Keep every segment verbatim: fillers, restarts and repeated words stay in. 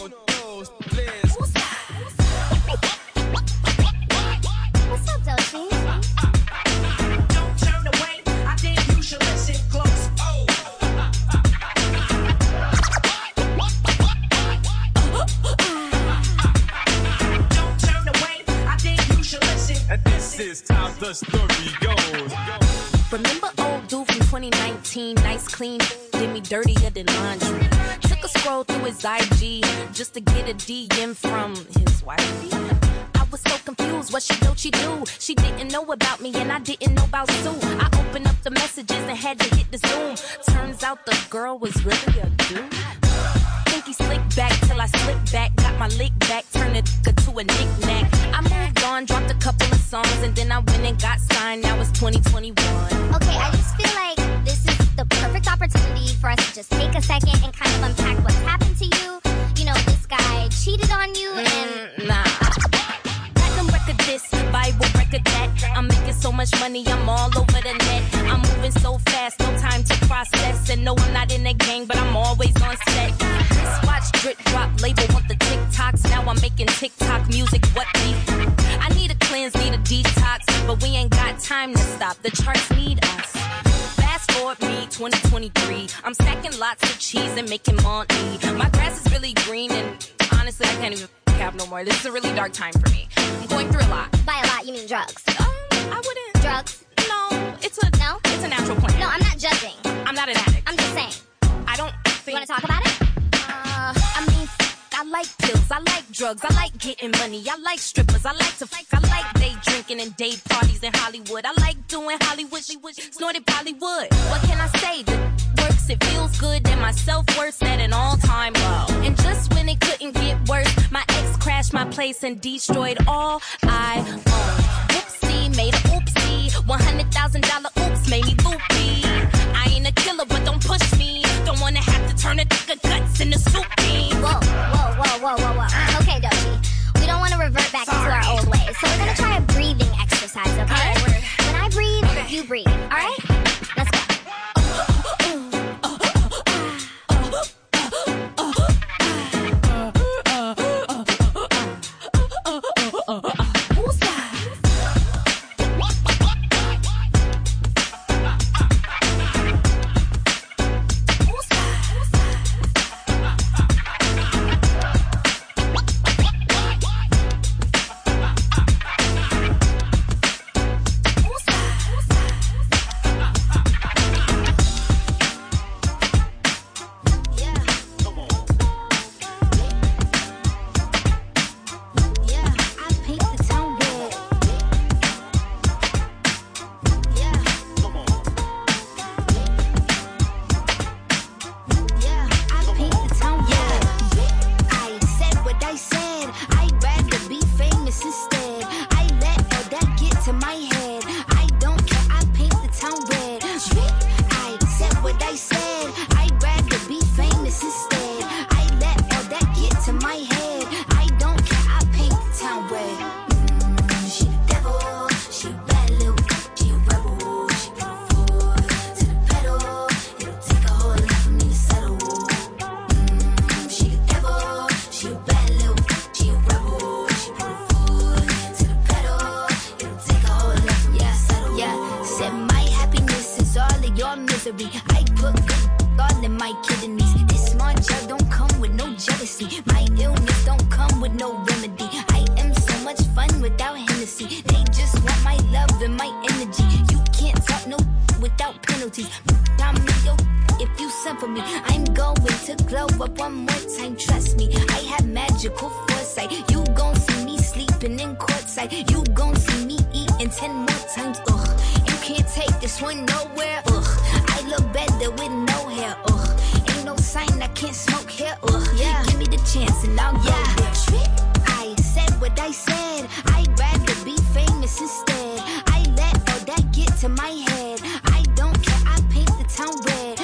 todos, tres. What's up, Doshi? Don't turn away. I think you should listen close. Oh. Don't turn away. I think you should listen. And this is how the story goes. Remember old dude from twenty nineteen, nice clean, did me dirtier than laundry. Took a scroll through his I G just to get a D M from his wifey. I was so confused, what she know she do? She didn't know about me and I didn't know about Sue. I opened up the messages and had to hit the zoom. Turns out the girl was really a dude. Think he slicked back till I slipped back, got my lick back, turned it to a knick-knack. I moved on, dropped a couple of songs, and then I went and got signed. Now it's twenty twenty-one. Okay, I just feel like this is the perfect opportunity for us to just take a second and kind of unpack what's happened to you. You know, this guy cheated on you and... Mm, nah. Platinum record this, Bible record that. I'm making so much money, I'm all over the net. I'm moving so fast, no time to process. And no, I'm not in a gang, but I'm always on set. Wristwatch, drip drop, label want the TikToks. Now I'm making TikTok music, what beef? I need a cleanse, need a detox, but we ain't got time to stop. The charts need us. Fast forward me, twenty twenty-three. I'm stacking lots of cheese and making money. My grass is really green and honestly, I can't even have no more. This is a really dark time for me. I'm going through a lot. By a lot, you mean drugs? Um, I wouldn't. Drugs? No, it's a No? It's a natural plan. No, I'm not judging. I'm not an addict. I'm just saying. I don't think. You want to talk about it? Uh, I mean, I like pills, I like drugs, I like getting money, I like strippers, I like to fuck, I like day drinking and day parties in Hollywood. I like doing Hollywood, snorted Bollywood. What can I say? The works, it feels good, and my self-worth's at an all-time low. And just when it couldn't get worse, my ex crashed my place and destroyed all I own. Whoopsie, made a oopsie, one hundred thousand dollar oops made me loopy. I ain't a killer, but don't push me. Don't wanna have to turn a thicker guts into soup bean. Whoa, whoa, whoa, whoa, whoa, whoa. Okay, Doshi. We don't want to revert back Sorry. to our old ways. So we're going to try a breathing exercise, okay? All right, we're- when I breathe, Okay. you breathe. All right? Let's go. I put good all in my kidneys. This small gel don't come with no jealousy. My illness don't come with no remedy. I am so much fun without Hennessy. They just want my love and my energy. You can't talk no without penalties. I'm yo, if you send for me, I'm going to glow up one more time. Trust me, I have magical foresight. You gon' see me sleeping in courtside. You gon' see me eating ten more times. Ugh, you can't take this one nowhere. Ugh, I look better with no hair. Ugh, ain't no sign I can't smoke here. Ugh, yeah, give me the chance and I'll go there. I said what I said. I'd rather be famous instead. I let all that get to my head. I don't care, I paint the town red.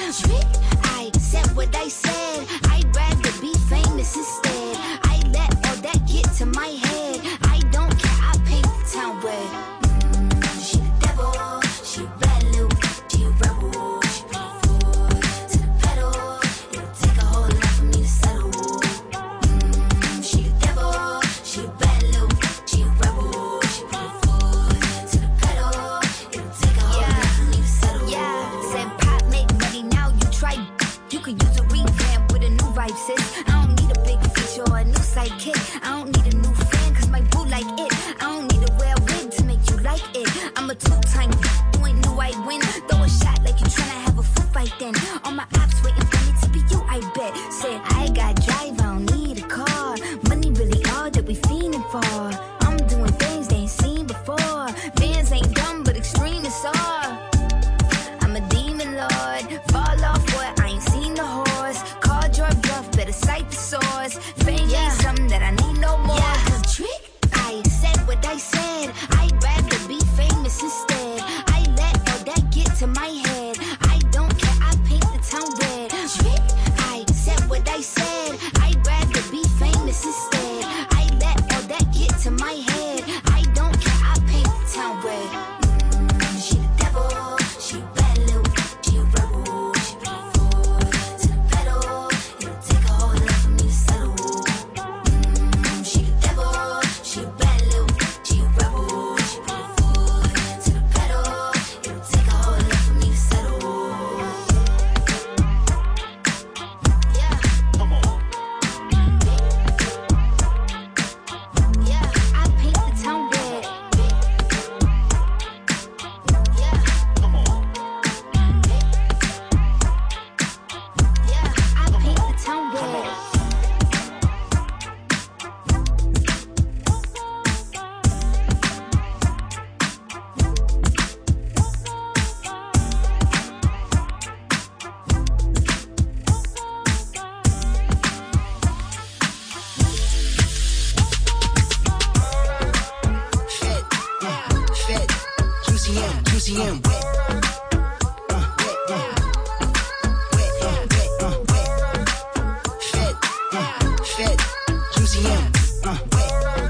I said what I said. I'd rather be famous instead. I let all that get to my head. I don't care, I paint the town red. Mm, she the devil, she a bad little, she a rebel. She put her foot to the pedal. It'll take a whole lot for me to settle. Mm, to my head. I don't care, I paint the town red. I said what I said. I'd rather be famous instead. I let all that get to my head. I don't care, I paint the town red. Mm, she the devil, she a bad little, she a rebel. She put her foot to the pedal. It'll take a whole lot for me to settle. Mm, she the devil, she a bad little, she a rebel. She put her foot to the pedal. It'll take a whole lot for me to settle. Yeah. Come on. Yeah, I paint the town red. Yeah, Come on. yeah, I paint the town red. Fed, uh, fed, juicy and juicy and wet. Uh, wet, uh, wet, uh, wet, uh, wet. Fed, uh, fed, juicy and uh, wet.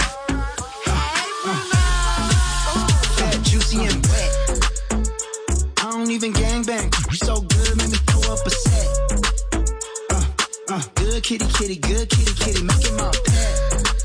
Uh, fed, juicy and wet. I don't even gangbang. You so good, make me throw up a set. Uh, uh, good kitty, kitty, good kitty, kitty, make it my pet.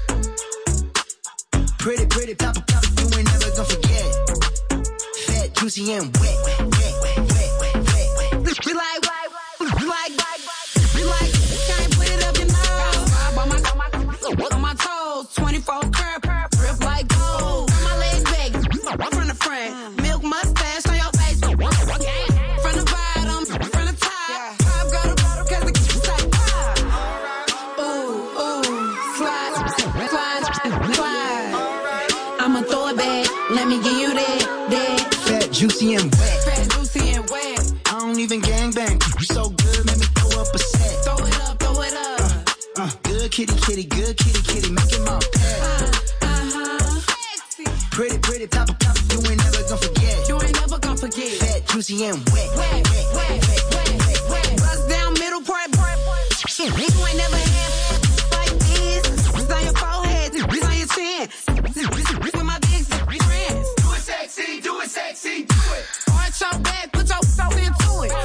Pretty, pretty, papa, papa, you ain't never gonna forget. Fat, juicy, and wet, wet, wet, wet, wet, wet, wet. We like, we like, we like, can't put it up your nose. On my, on my, on my toes, twenty-four curb, grip like gold. Turn my legs back, from the front, milk mustache on your face. From the bottom, from the top, pop go to bottom 'cause the kids like pop. Ooh, ooh, slide, slide, slide. I'ma throw it back, let me give you that, that. Fat, juicy, and wet. Fat, juicy, and wet. I don't even gangbang. You so good, make me throw up a set. Throw it up, throw it up. Uh, good kitty, kitty, good kitty, kitty, make it my pet. Uh-huh. Sexy. Pretty, pretty, papa, papa, you ain't never gonna forget. You ain't never gonna forget. Fat, juicy, and wet, Wet, wet, wet, wet, wet. Bust down middle part, part, part. You ain't never had like this. It's on your forehead, it's on your chin. With my big friends. Do it sexy, do it sexy, do it. Arch your back, put your soul into it.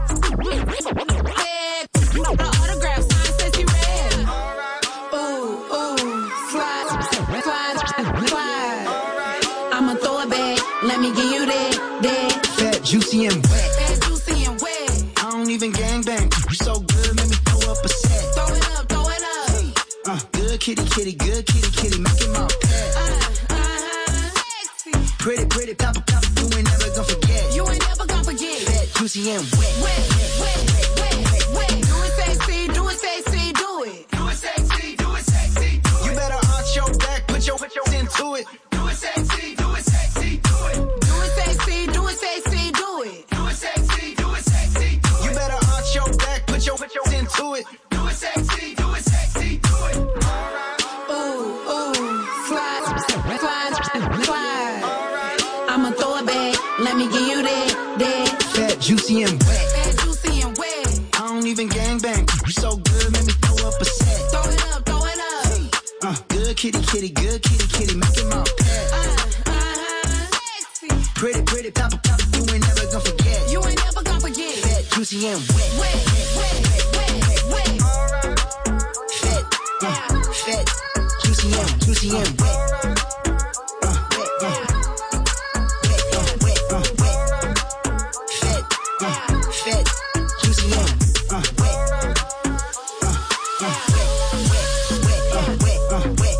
Head, the autograph sign says he read. Ooh, ooh, slide, slide, slide. I'ma throw it back, let me give you that, that. Fat, juicy, and wet. Fat, juicy, and wet. I don't even gangbang. You so good, make me throw up a set. Throw it up, throw it up. Uh, good kitty, kitty, good kitty, kitty, make it my pet. Uh-huh. Sexy. Pretty, pretty, papa, papa, you ain't never gonna forget. You ain't never gonna forget. Fat, juicy, and wet. Wet, wet, wet, wet. Do it sexy, do it sexy, do it. Do it sexy, do it sexy, do You it. better arch your back, put your put your into it. Do it sexy, do it sexy, do it. Do it sexy, do it sexy, do it. Do it sexy, do it sexy, do You it. better arch your back, put your put your into it. Do it sexy, do it sexy, do it. Ooh, ooh, slide, slide, slide. I'ma throw it back, let me give you that, that. Fat, juicy, and wet. Fat, juicy, and wet. I don't even gangbang. You so good, make me throw up a set. Throw it up, throw it up. Uh, good kitty, kitty, good kitty, kitty, make it my pet. Uh-huh. Sexy. Pretty, pretty, papa, papa, you ain't never gonna forget. You ain't never gonna forget. Fat, juicy, and wet. Wet, wet, wet, wet. Fat, uh, fat, juicy, and juicy, and wet. Uh, wet, uh, wet, uh, wet, uh, wet. Fat, uh, fat, juicy, and uh, wet. Uh, uh, wet, wet, wet, uh, wet, uh, wet.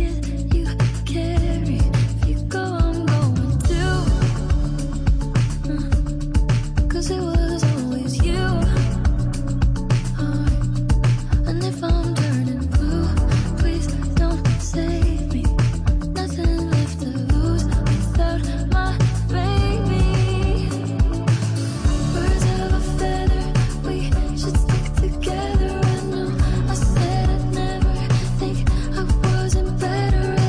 it you carry. If you go, I'm going too. Uh, Cause it was always you. Alright. And if I'm turning blue, please don't save me. Nothing left to lose without my baby. Birds of a feather, we should stick together. I know I said I'd never think I wasn't better.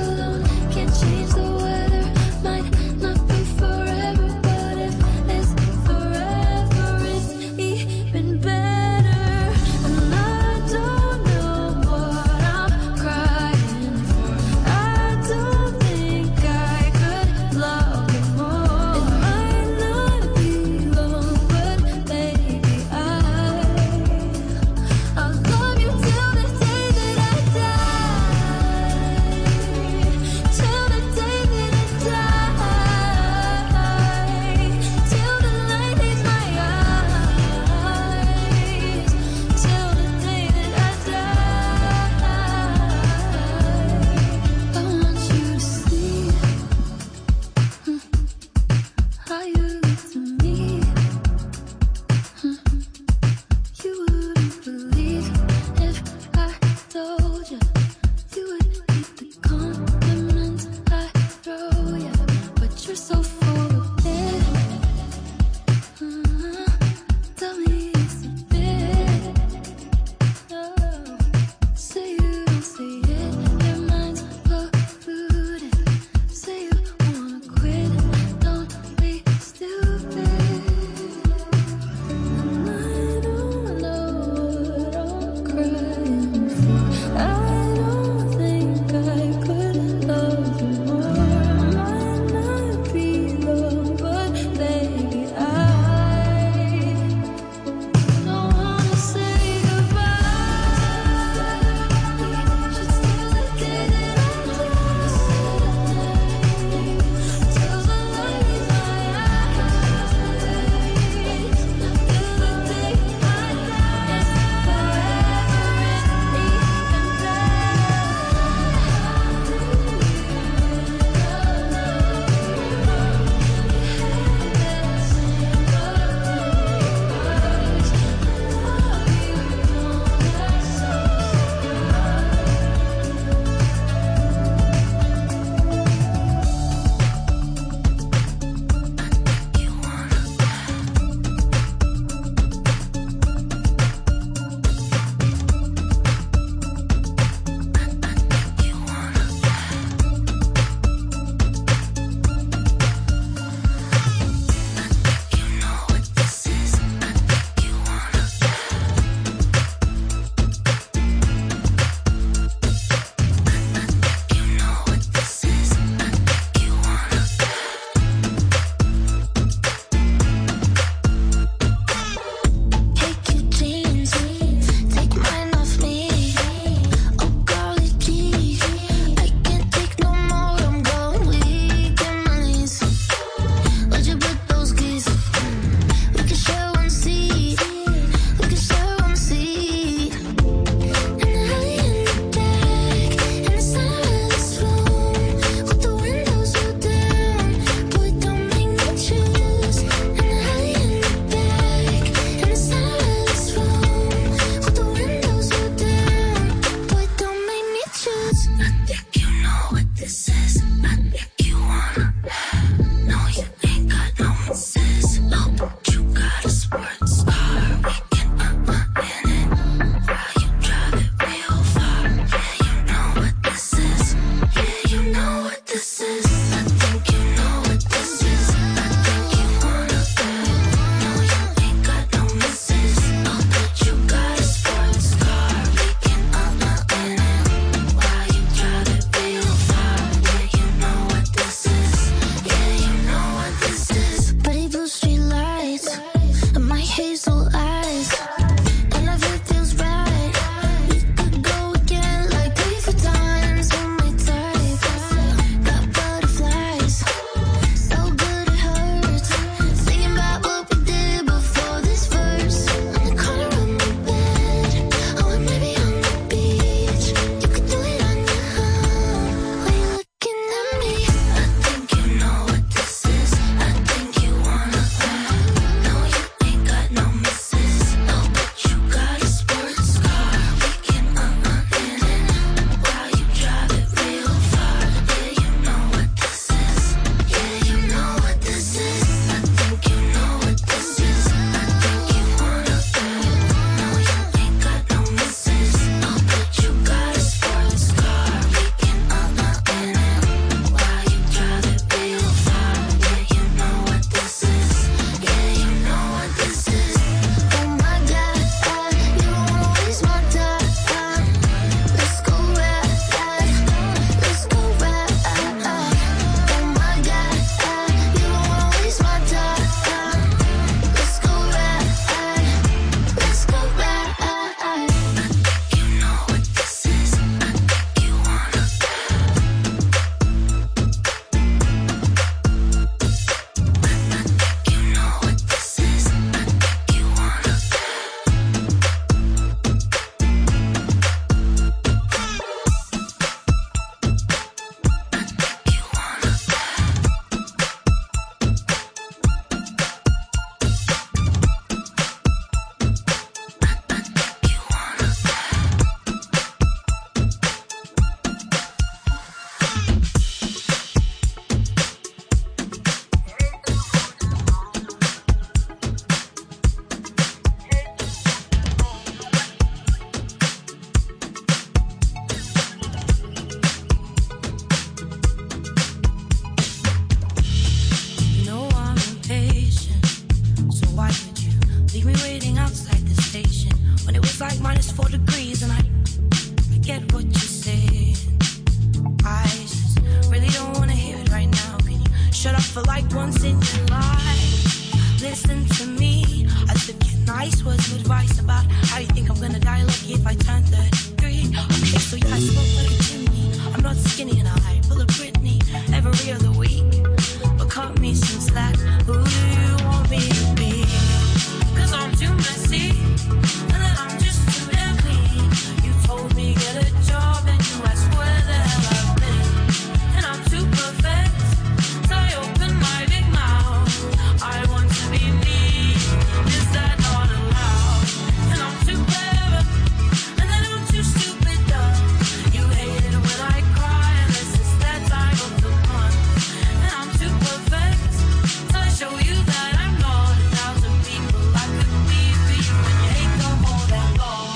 for like once in your life. Listen to me. I took your nice words of advice about how you think I'm gonna die lucky if I turn thirty-three. Okay, so yeah, I smoke like a chimney. I'm not skinny and I pull a Britney every other week. But cut me some slack. Who do you want me to be? Cause I'm too messy. And then I'm just too damn clean. You told me get a job and you asked where the hell I've been. And I'm too perfect. So I open my big mouth. I want to be me. Is that not allowed? And I'm too clever. And then I'm too stupid dumb. You hate it when I cry. And this is that time of the month. And I'm too perfect. So I show you that I'm not a thousand people I could be for you. And you hate the whole damn law.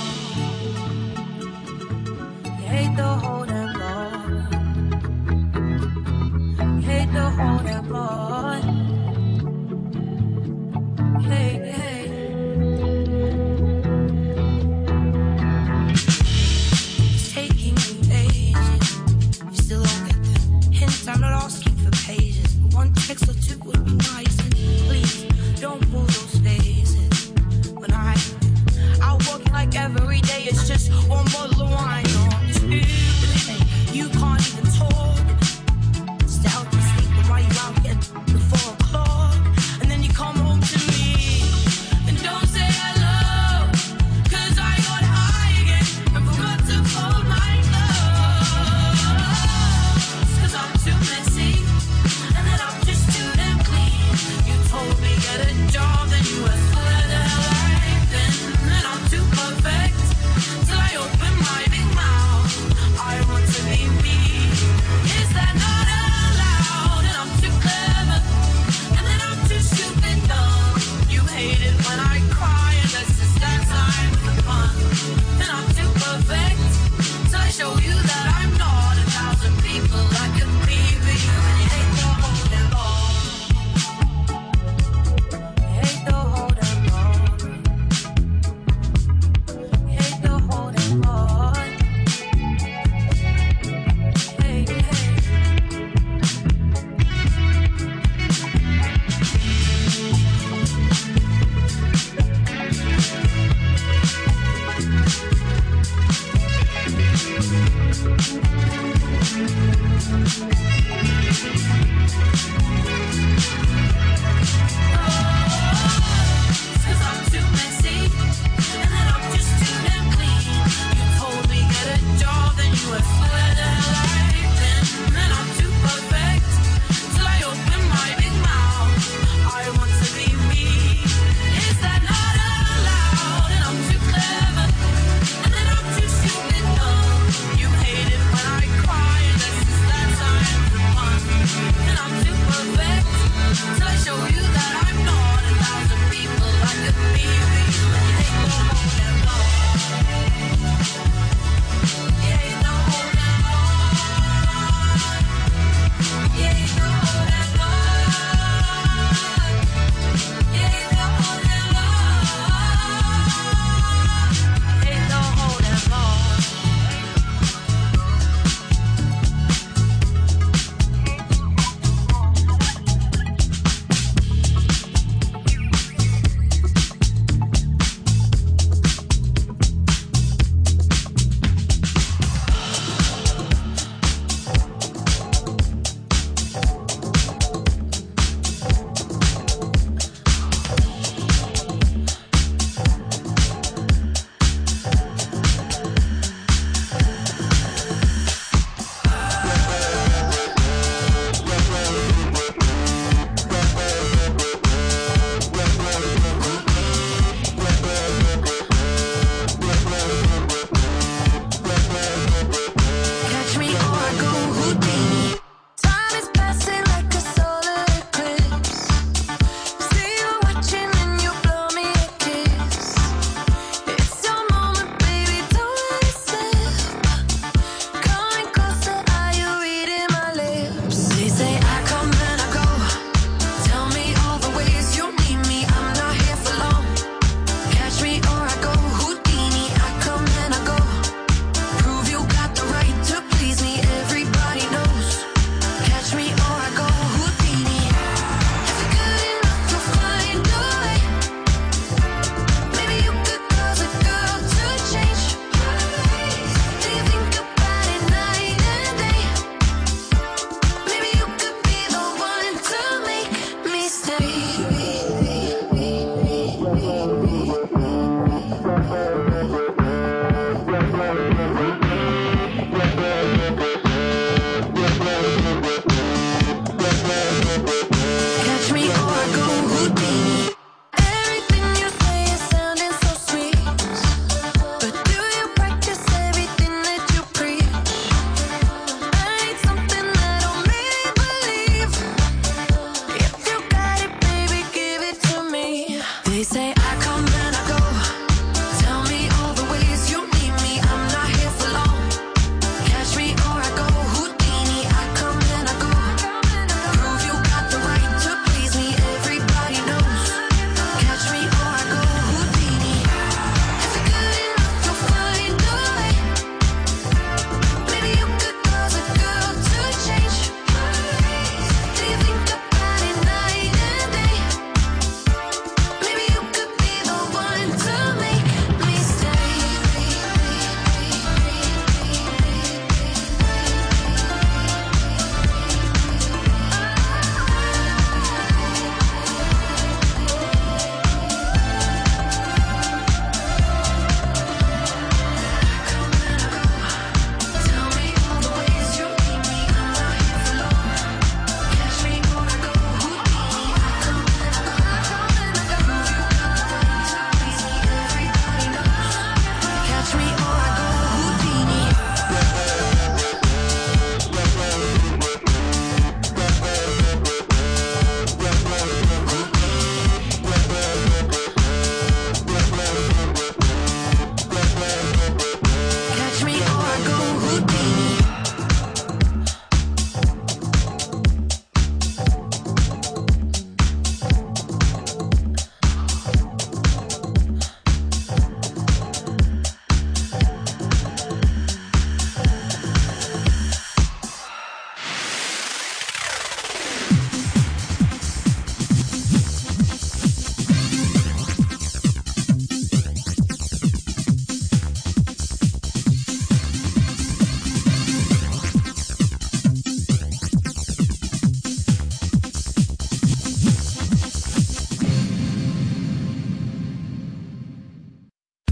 You hate the whole damn law. You hate the whole damn law. Hey, hey. It's taking me ages. You still don't get the hint. I'm not asking for pages. But one text or two would be nice. And please don't pull those faces. When I out working like every day, it's just one bottle of wine or two. You can't even talk. Stay out to sleep and while you out at the four o'clock. And then you come home to me and don't say hello. Cause I got high again and forgot to fold my clothes. Cause I'm too messy and then I'm just too damn clean. You told me get a job, then you asked where the hell I've been. And I'm too perfect till I open my big mouth. I want to be me. Is that not allowed? And I'm too clever. And then I'm too stupid dumb. You hate it when I cry, and that's just that time for fun. And I'm too perfect, so I show you that I'm not a thousand people I could be for you. And you hate the whole damn law. You hate the whole damn law. You hate the whole damn law. Hey, hey. Cause I'm too messy, and then I'm just too damn clean. You told me get a job, then you asked where the hell I've been. And I'm too perfect, till I open my big mouth. I want to be me. Is that not allowed? And I'm too clever, and then I'm too stupid dumb. You hate it when I cry, and that's just that time for fun. And I'm too perfect, till I show you that I'm not a thousand people I could be for you. And you hate the whole damn law. You hate the whole damn law. You hate the whole damn law. You hate the whole damn law. You hate the whole damn law.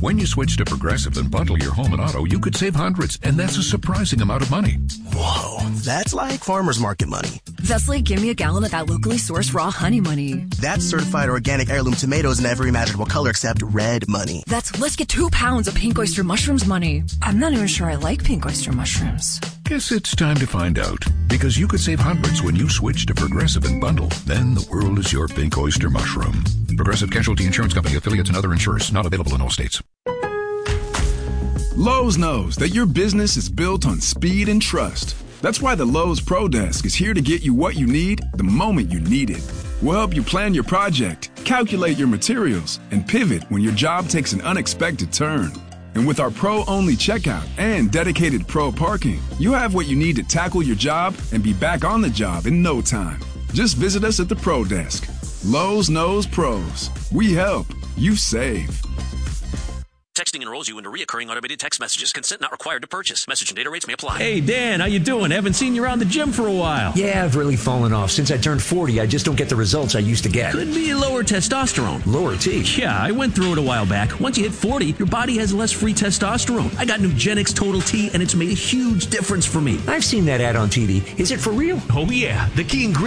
When you switch to Progressive and bundle your home and auto, you could save hundreds, and that's a surprising amount of money. Whoa, that's like farmer's market money. That's like give me a gallon of that locally sourced raw honey money. That's certified organic heirloom tomatoes in every imaginable color except red money. That's let's get two pounds of pink oyster mushrooms money. I'm not even sure I like pink oyster mushrooms. Guess it's time to find out, because you could save hundreds when you switch to Progressive and bundle. Then the world is your pink oyster mushroom. Progressive Casualty Insurance Company, affiliates, and other insurers. Not available in all states. Lowe's knows that your business is built on speed and trust. That's why the Lowe's Pro Desk is here to get you what you need the moment you need it. We'll help you plan your project, calculate your materials, and pivot when your job takes an unexpected turn. And with our pro-only checkout and dedicated pro parking, you have what you need to tackle your job and be back on the job in no time. Just visit us at the Pro Desk. Lowe's knows pros. We help. You save. Texting enrolls you into reoccurring automated text messages. Consent not required to purchase. Message and data rates may apply. Hey, Dan, how you doing? Haven't seen you around the gym for a while. Yeah, I've really fallen off. Since I turned forty, I just don't get the results I used to get. Could be lower testosterone. Lower T? Yeah, I went through it a while back. Once you hit forty, your body has less free testosterone. I got Nugenix Total T, and it's made a huge difference for me. I've seen that ad on T V. Is it for real? Oh, yeah. The key ingredient